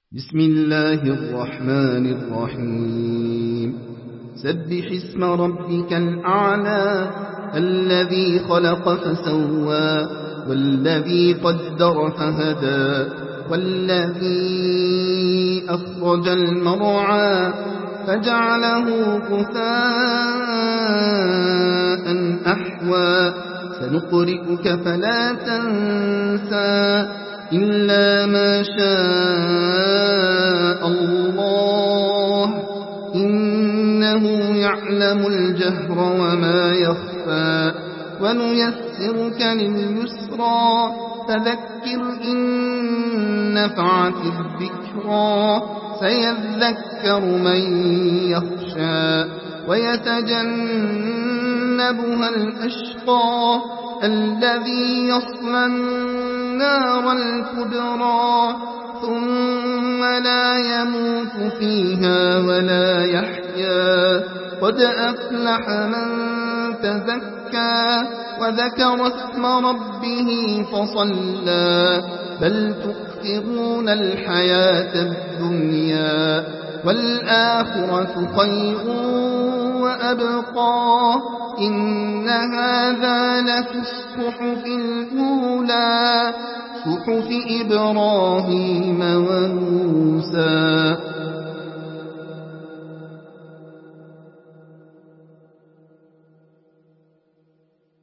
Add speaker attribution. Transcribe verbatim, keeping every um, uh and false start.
Speaker 1: بسم الله الرحمن الرحيم سبح اسم ربك الأعلى الذي خلق فسوى والذي قدر فهدى والذي أخرج المرعى فجعله غثاء أحوى سنقرئك فلا تنسى إلا ما شاء الله إنه يعلم الجهر وما يخفى ونيسرك لليسرى فذكر إن نفعت الذكرى سيذكر من يخشى ويتجنبها الأشقى الذي يصلى النار الكبرى ثم لا يموت فيها ولا يحيا قد أفلح من تزكى وذكر اسم ربه فصلى بل تؤثرون الحياة الدنيا والآخرة خير وأبقى إن هذا لفي الصحف الأولى صحف إبراهيم وموسى.